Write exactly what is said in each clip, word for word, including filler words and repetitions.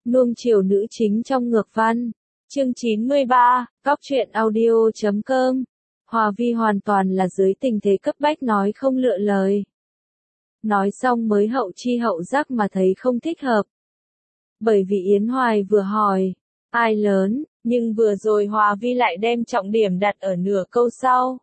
Nuông chiều nữ chính trong ngược văn. Chương chín mươi ba, Cóc truyện audio chấm com. Hòa Vi hoàn toàn là dưới tình thế cấp bách nói không lựa lời. Nói xong mới hậu chi hậu giác mà thấy không thích hợp. Bởi vì Yến Hoài vừa hỏi, ai lớn, nhưng vừa rồi Hòa Vi lại đem trọng điểm đặt ở nửa câu sau.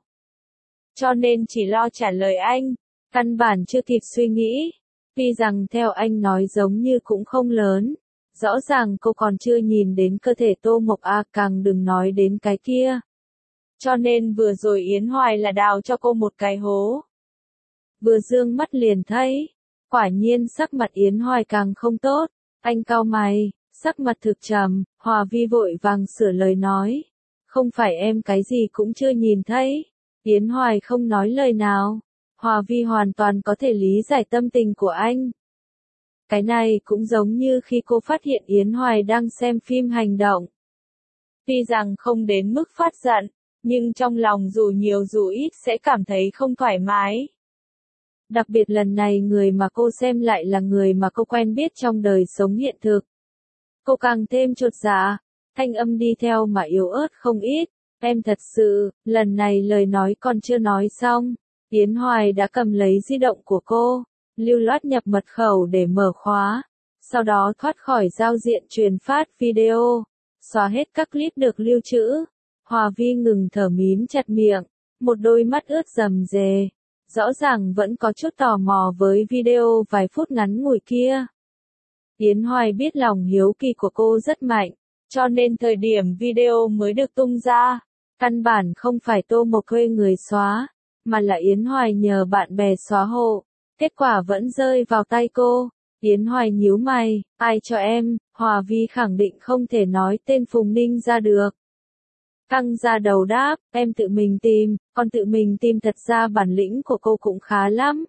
Cho nên chỉ lo trả lời anh, căn bản chưa kịp suy nghĩ. Tuy rằng theo anh nói giống như cũng không lớn. Rõ ràng cô còn chưa nhìn đến cơ thể Tô Mộc A, càng đừng nói đến cái kia. Cho nên vừa rồi Yến Hoài là đào cho cô một cái hố. Vừa dương mắt liền thấy, quả nhiên sắc mặt Yến Hoài càng không tốt, anh cau mày, sắc mặt thực trầm, Hòa Vi vội vàng sửa lời nói. Không phải em cái gì cũng chưa nhìn thấy. Yến Hoài không nói lời nào. Hòa Vi hoàn toàn có thể lý giải tâm tình của anh. Cái này cũng giống như khi cô phát hiện Yến Hoài đang xem phim hành động. Tuy rằng không đến mức phát giận, nhưng trong lòng dù nhiều dù ít sẽ cảm thấy không thoải mái. Đặc biệt lần này người mà cô xem lại là người mà cô quen biết trong đời sống hiện thực. Cô càng thêm chột dạ, thanh âm đi theo mà yếu ớt không ít. Em thật sự, lần này lời nói còn chưa nói xong, Yến Hoài đã cầm lấy di động của cô. Lưu loát nhập mật khẩu để mở khóa, sau đó thoát khỏi giao diện truyền phát video, xóa hết các clip được lưu trữ. Hòa Vi ngừng thở mím chặt miệng, một đôi mắt ướt rầm rề, rõ ràng vẫn có chút tò mò với video vài phút ngắn ngủi kia. Yến Hoài biết lòng hiếu kỳ của cô rất mạnh, cho nên thời điểm video mới được tung ra, căn bản không phải Tô Mộc thuê người xóa, mà là Yến Hoài nhờ bạn bè xóa hộ. Kết quả vẫn rơi vào tay cô. Yến Hoài nhíu mày, ai cho em? Hòa Vi khẳng định không thể nói tên Phùng Ninh ra được. Căng ra đầu đáp, em tự mình tìm, còn tự mình tìm thật ra bản lĩnh của cô cũng khá lắm.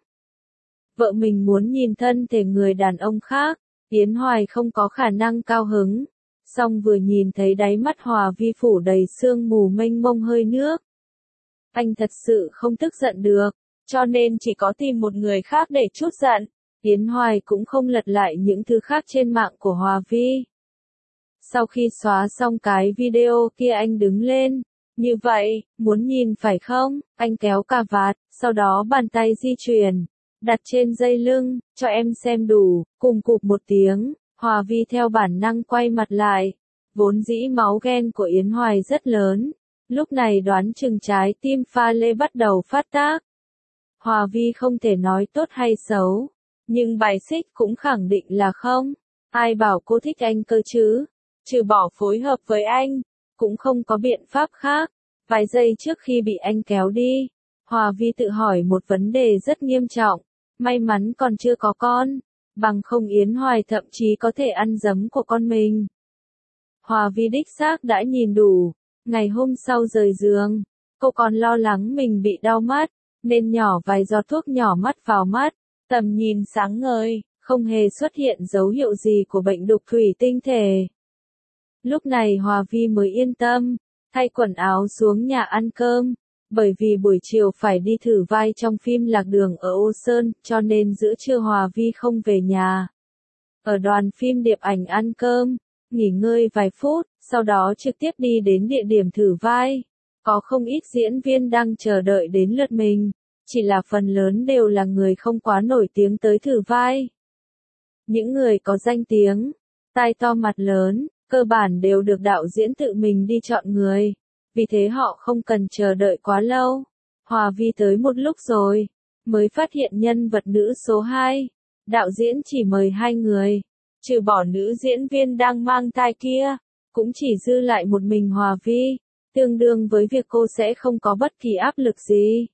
Vợ mình muốn nhìn thân thể người đàn ông khác, Yến Hoài không có khả năng cao hứng. Song vừa nhìn thấy đáy mắt Hòa Vi phủ đầy sương mù mênh mông hơi nước. Anh thật sự không tức giận được. Cho nên chỉ có tìm một người khác để trút giận. Yến Hoài cũng không lật lại những thứ khác trên mạng của Hòa Vi. Sau khi xóa xong cái video kia anh đứng lên. Như vậy, muốn nhìn phải không? Anh kéo cà vạt, sau đó bàn tay di chuyển, đặt trên dây lưng, cho em xem đủ, cùng cụp một tiếng. Hòa Vi theo bản năng quay mặt lại. Vốn dĩ máu ghen của Yến Hoài rất lớn. Lúc này đoán chừng trái tim pha lê bắt đầu phát tác. Hòa Vi không thể nói tốt hay xấu, nhưng bài xích cũng khẳng định là không. Ai bảo cô thích anh cơ chứ? Trừ bỏ phối hợp với anh, cũng không có biện pháp khác. Vài giây trước khi bị anh kéo đi, Hòa Vi tự hỏi một vấn đề rất nghiêm trọng. May mắn còn chưa có con, bằng không Yến Hoài thậm chí có thể ăn giấm của con mình. Hòa Vi đích xác đã nhìn đủ. Ngày hôm sau rời giường, cô còn lo lắng mình bị đau mắt, nên nhỏ vài giọt thuốc nhỏ mắt vào mắt, tầm nhìn sáng ngời, không hề xuất hiện dấu hiệu gì của bệnh đục thủy tinh thể. Lúc này Hòa Vi mới yên tâm, thay quần áo xuống nhà ăn cơm, bởi vì buổi chiều phải đi thử vai trong phim Lạc Đường ở Ô Sơn, cho nên giữa trưa Hòa Vi không về nhà. Ở đoàn phim Điệp Ảnh ăn cơm, nghỉ ngơi vài phút, sau đó trực tiếp đi đến địa điểm thử vai. Có không ít diễn viên đang chờ đợi đến lượt mình, chỉ là phần lớn đều là người không quá nổi tiếng tới thử vai. Những người có danh tiếng, tai to mặt lớn, cơ bản đều được đạo diễn tự mình đi chọn người, vì thế họ không cần chờ đợi quá lâu. Hòa Vi tới một lúc rồi, mới phát hiện nhân vật nữ số hai, đạo diễn chỉ mời hai người, trừ bỏ nữ diễn viên đang mang thai kia, cũng chỉ dư lại một mình Hòa Vi. Tương đương với việc cô sẽ không có bất kỳ áp lực gì.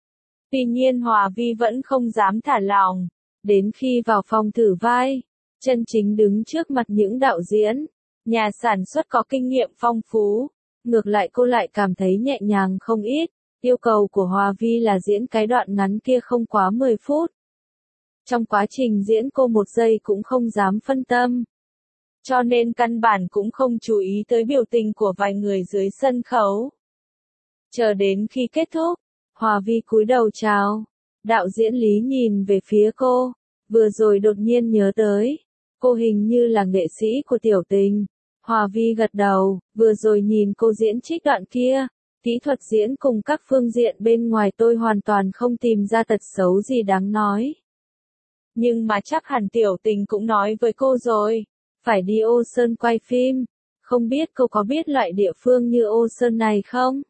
Tuy nhiên Hòa Vi vẫn không dám thả lỏng, đến khi vào phòng thử vai, chân chính đứng trước mặt những đạo diễn, nhà sản xuất có kinh nghiệm phong phú, ngược lại cô lại cảm thấy nhẹ nhàng không ít. Yêu cầu của Hòa Vi là diễn cái đoạn ngắn kia không quá mười phút. Trong quá trình diễn cô một giây cũng không dám phân tâm. Cho nên căn bản cũng không chú ý tới biểu tình của vài người dưới sân khấu. Chờ đến khi kết thúc, Hòa Vi cúi đầu chào. Đạo diễn Lý nhìn về phía cô, vừa rồi đột nhiên nhớ tới. Cô hình như là nghệ sĩ của Tiểu Tình. Hòa Vi gật đầu, vừa rồi nhìn cô diễn trích đoạn kia, kỹ thuật diễn cùng các phương diện bên ngoài tôi hoàn toàn không tìm ra tật xấu gì đáng nói. Nhưng mà chắc hẳn Tiểu Tình cũng nói với cô rồi, phải đi Ô Sơn quay phim, không biết cô có biết loại địa phương như Ô Sơn này không?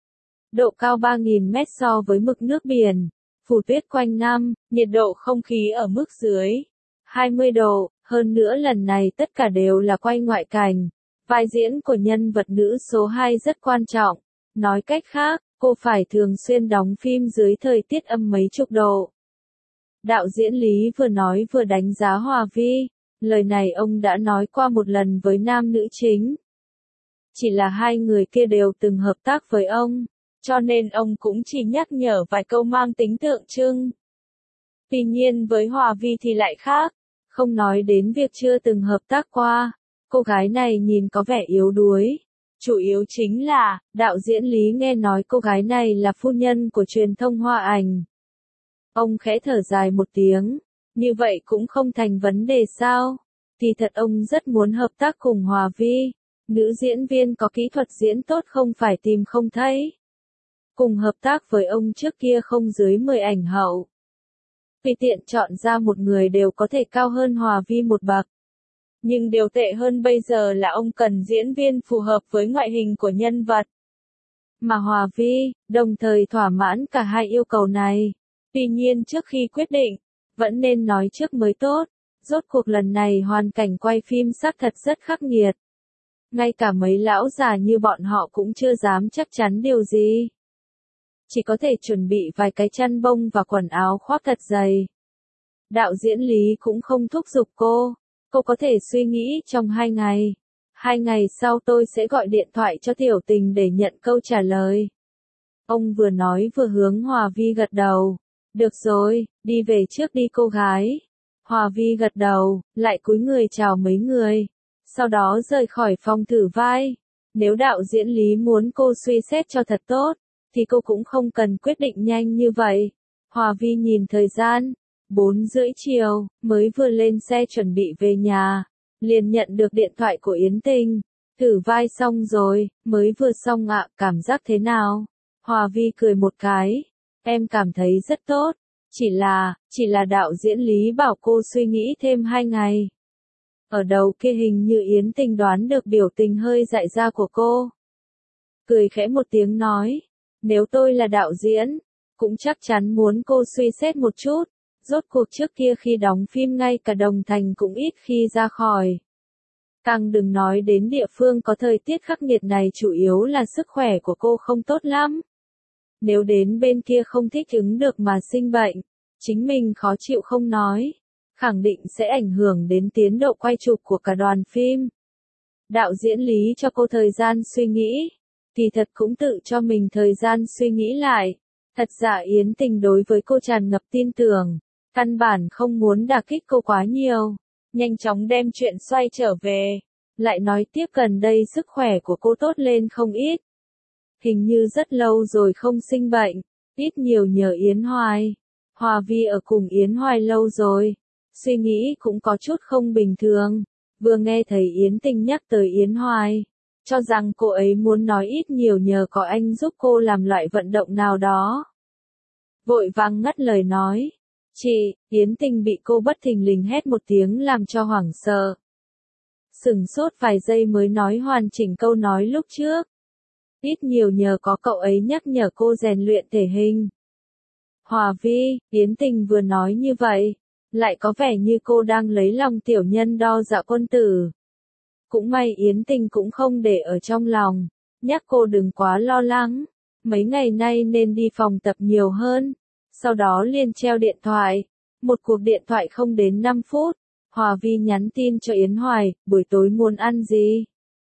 Độ cao ba nghìn mét so với mực nước biển, phủ tuyết quanh năm, nhiệt độ không khí ở mức dưới hai mươi độ, hơn nữa lần này tất cả đều là quay ngoại cảnh. Vai diễn của nhân vật nữ số hai rất quan trọng, nói cách khác, cô phải thường xuyên đóng phim dưới thời tiết âm mấy chục độ. Đạo diễn Lý vừa nói vừa đánh giá Hòa Vi, lời này ông đã nói qua một lần với nam nữ chính. Chỉ là hai người kia đều từng hợp tác với ông, cho nên ông cũng chỉ nhắc nhở vài câu mang tính tượng trưng. Tuy nhiên với Hòa Vi thì lại khác, không nói đến việc chưa từng hợp tác qua, cô gái này nhìn có vẻ yếu đuối. Chủ yếu chính là, đạo diễn Lý nghe nói cô gái này là phu nhân của truyền thông Hoa Ảnh. Ông khẽ thở dài một tiếng, như vậy cũng không thành vấn đề sao? Thì thật ông rất muốn hợp tác cùng Hòa Vi, nữ diễn viên có kỹ thuật diễn tốt không phải tìm không thấy. Cùng hợp tác với ông trước kia không dưới mười ảnh hậu. Tùy tiện chọn ra một người đều có thể cao hơn Hòa Vi một bậc. Nhưng điều tệ hơn bây giờ là ông cần diễn viên phù hợp với ngoại hình của nhân vật. Mà Hòa Vi, đồng thời thỏa mãn cả hai yêu cầu này. Tuy nhiên trước khi quyết định, vẫn nên nói trước mới tốt. Rốt cuộc lần này hoàn cảnh quay phim xác thật rất khắc nghiệt. Ngay cả mấy lão già như bọn họ cũng chưa dám chắc chắn điều gì. Chỉ có thể chuẩn bị vài cái chăn bông và quần áo khoác thật dày. Đạo diễn Lý cũng không thúc giục cô. Cô có thể suy nghĩ trong hai ngày. Hai ngày sau tôi sẽ gọi điện thoại cho Tiểu Tình để nhận câu trả lời. Ông vừa nói vừa hướng Hòa Vi gật đầu. Được rồi, đi về trước đi cô gái. Hòa Vi gật đầu, lại cúi người chào mấy người. Sau đó rời khỏi phòng thử vai. Nếu đạo diễn Lý muốn cô suy xét cho thật tốt, thì cô cũng không cần quyết định nhanh như vậy. Hòa Vi nhìn thời gian. Bốn rưỡi chiều, mới vừa lên xe chuẩn bị về nhà, liền nhận được điện thoại của Yến Tình. Thử vai xong rồi, mới vừa xong ạ, cảm giác thế nào? Hòa Vi cười một cái, em cảm thấy rất tốt, chỉ là, chỉ là đạo diễn Lý bảo cô suy nghĩ thêm hai ngày. Ở đầu kia hình như Yến Tình đoán được biểu tình hơi dại ra của cô. Cười khẽ một tiếng nói, nếu tôi là đạo diễn, cũng chắc chắn muốn cô suy xét một chút. Rốt cuộc trước kia khi đóng phim ngay cả Đồng Thành cũng ít khi ra khỏi. Càng đừng nói đến địa phương có thời tiết khắc nghiệt này, chủ yếu là sức khỏe của cô không tốt lắm. Nếu đến bên kia không thích ứng được mà sinh bệnh, chính mình khó chịu không nói, khẳng định sẽ ảnh hưởng đến tiến độ quay chụp của cả đoàn phim. Đạo diễn Lý cho cô thời gian suy nghĩ, thì thật cũng tự cho mình thời gian suy nghĩ lại. Thật ra Yến Tình đối với cô tràn ngập tin tưởng. Căn bản không muốn đả kích cô quá nhiều, nhanh chóng đem chuyện xoay trở về, lại nói tiếp gần đây sức khỏe của cô tốt lên không ít. Hình như rất lâu rồi không sinh bệnh, ít nhiều nhờ Yến Hoài. Hòa Vi ở cùng Yến Hoài lâu rồi, suy nghĩ cũng có chút không bình thường, vừa nghe thấy Yến Tình nhắc tới Yến Hoài, cho rằng cô ấy muốn nói ít nhiều nhờ có anh giúp cô làm loại vận động nào đó. Vội vàng ngắt lời nói. Chị, Yến Tình bị cô bất thình lình hét một tiếng làm cho hoảng sợ. Sửng sốt vài giây mới nói hoàn chỉnh câu nói lúc trước. Ít nhiều nhờ có cậu ấy nhắc nhở cô rèn luyện thể hình. Hòa Vi, Yến Tình vừa nói như vậy, lại có vẻ như cô đang lấy lòng tiểu nhân đo dạ quân tử. Cũng may Yến Tình cũng không để ở trong lòng, nhắc cô đừng quá lo lắng, mấy ngày nay nên đi phòng tập nhiều hơn. Sau đó liền treo điện thoại. Một cuộc điện thoại không đến năm phút, Hòa Vi nhắn tin cho Yến Hoài, buổi tối muốn ăn gì?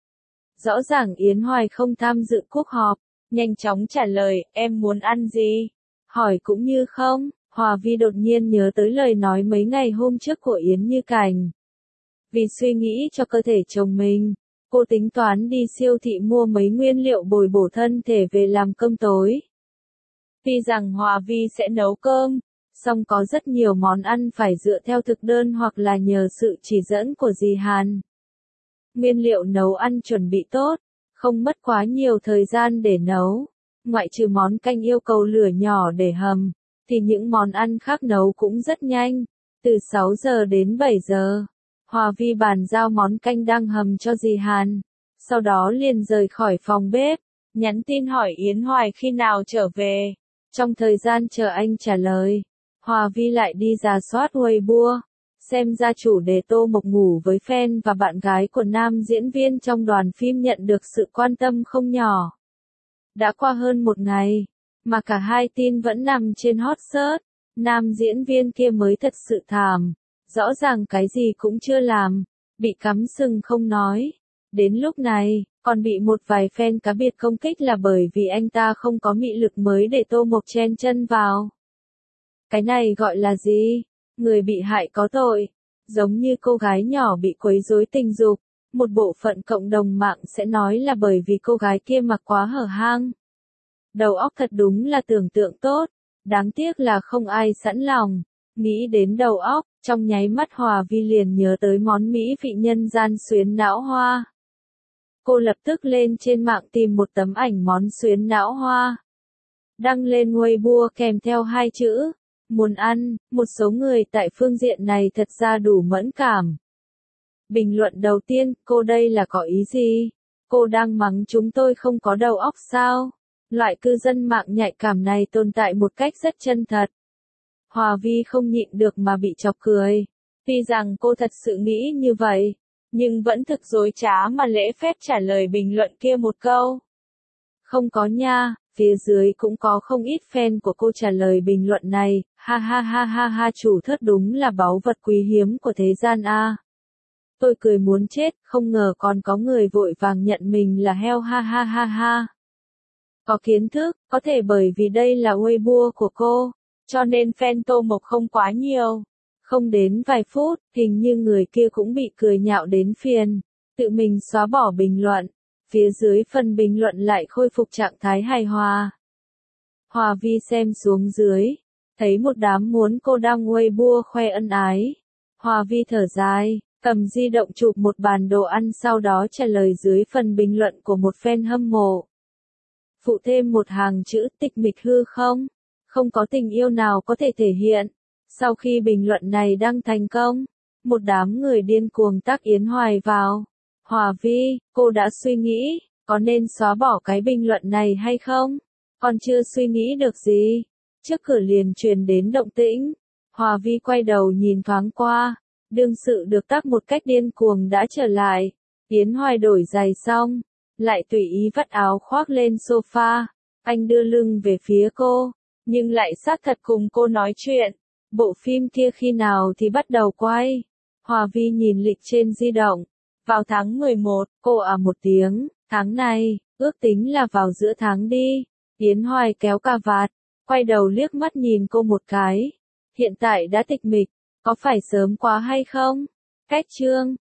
Rõ ràng Yến Hoài không tham dự cuộc họp, nhanh chóng trả lời, em muốn ăn gì? Hỏi cũng như không, Hòa Vi đột nhiên nhớ tới lời nói mấy ngày hôm trước của Yến Như Cảnh. Vì suy nghĩ cho cơ thể chồng mình, cô tính toán đi siêu thị mua mấy nguyên liệu bồi bổ thân thể về làm cơm tối. Tuy rằng Hòa Vi sẽ nấu cơm, Song có rất nhiều món ăn phải dựa theo thực đơn hoặc là nhờ sự chỉ dẫn của dì Hàn. Nguyên liệu nấu ăn chuẩn bị tốt, không mất quá nhiều thời gian để nấu. Ngoại trừ món canh yêu cầu lửa nhỏ để hầm, thì những món ăn khác nấu cũng rất nhanh, từ sáu giờ đến bảy giờ. Hòa Vi bàn giao món canh đang hầm cho dì Hàn, sau đó liền rời khỏi phòng bếp, nhắn tin hỏi Yến Hoài khi nào trở về. Trong thời gian chờ anh trả lời, Hòa Vi lại đi rà soát Weibo, xem ra chủ đề Tô Mộc ngủ với fan và bạn gái của nam diễn viên trong đoàn phim nhận được sự quan tâm không nhỏ. Đã qua hơn một ngày, mà cả hai tin vẫn nằm trên hot search, nam diễn viên kia mới thật sự thảm, rõ ràng cái gì cũng chưa làm, bị cắm sừng không nói. Đến lúc này, còn bị một vài fan cá biệt công kích là bởi vì anh ta không có mị lực mới để Tô Mộc chen chân vào. Cái này gọi là gì? Người bị hại có tội. Giống như cô gái nhỏ bị quấy rối tình dục, một bộ phận cộng đồng mạng sẽ nói là bởi vì cô gái kia mặc quá hở hang. Đầu óc thật đúng là tưởng tượng tốt, đáng tiếc là không ai sẵn lòng. Nghĩ đến đầu óc, trong nháy mắt Hòa Vi liền nhớ tới món mỹ vị nhân gian xuyến não hoa. Cô lập tức lên trên mạng tìm một tấm ảnh món xuyến não hoa, đăng lên Weibo kèm theo hai chữ, muốn ăn. Một số người tại phương diện này thật ra đủ mẫn cảm. Bình luận đầu tiên, cô đây là có ý gì? Cô đang mắng chúng tôi không có đầu óc sao? Loại cư dân mạng nhạy cảm này tồn tại một cách rất chân thật. Hòa Vi không nhịn được mà bị chọc cười. Tuy rằng cô thật sự nghĩ như vậy, nhưng vẫn thực dối trá mà lễ phép trả lời bình luận kia một câu. Không có nha, phía dưới cũng có không ít fan của cô trả lời bình luận này, ha ha ha ha ha chủ thớt đúng là báu vật quý hiếm của thế gian a. Tôi cười muốn chết, không ngờ còn có người vội vàng nhận mình là heo ha ha ha ha. Có kiến thức, có thể bởi vì đây là Weibo của cô, cho nên fan Tô Mộc không quá nhiều. Không đến vài phút, hình như người kia cũng bị cười nhạo đến phiền, tự mình xóa bỏ bình luận. Phía dưới phần bình luận lại khôi phục trạng thái hài hòa. Hòa Vi xem xuống dưới, thấy một đám muốn cô đăng Weibo khoe ân ái. Hòa Vi thở dài, cầm di động chụp một bàn đồ ăn sau đó trả lời dưới phần bình luận của một fan hâm mộ. Phụ thêm một hàng chữ tịch mịch hư không? Không có tình yêu nào có thể thể hiện. Sau khi bình luận này đăng thành công, một đám người điên cuồng tag Yến Hoài vào. Hòa Vi, cô đã suy nghĩ, có nên xóa bỏ cái bình luận này hay không? Còn chưa suy nghĩ được gì. Trước cửa liền truyền đến động tĩnh. Hòa Vi quay đầu nhìn thoáng qua. Đương sự được tag một cách điên cuồng đã trở lại. Yến Hoài đổi giày xong, lại tùy ý vắt áo khoác lên sofa. Anh đưa lưng về phía cô, nhưng lại sát thật cùng cô nói chuyện. Bộ phim kia khi nào thì bắt đầu quay? Hòa Vi nhìn lịch trên di động. Vào tháng mười một, cô à một tiếng, tháng này, ước tính là vào giữa tháng đi. Yến Hoài kéo cà vạt, quay đầu liếc mắt nhìn cô một cái. Hiện tại đã tịch mịch, có phải sớm quá hay không? Cách chương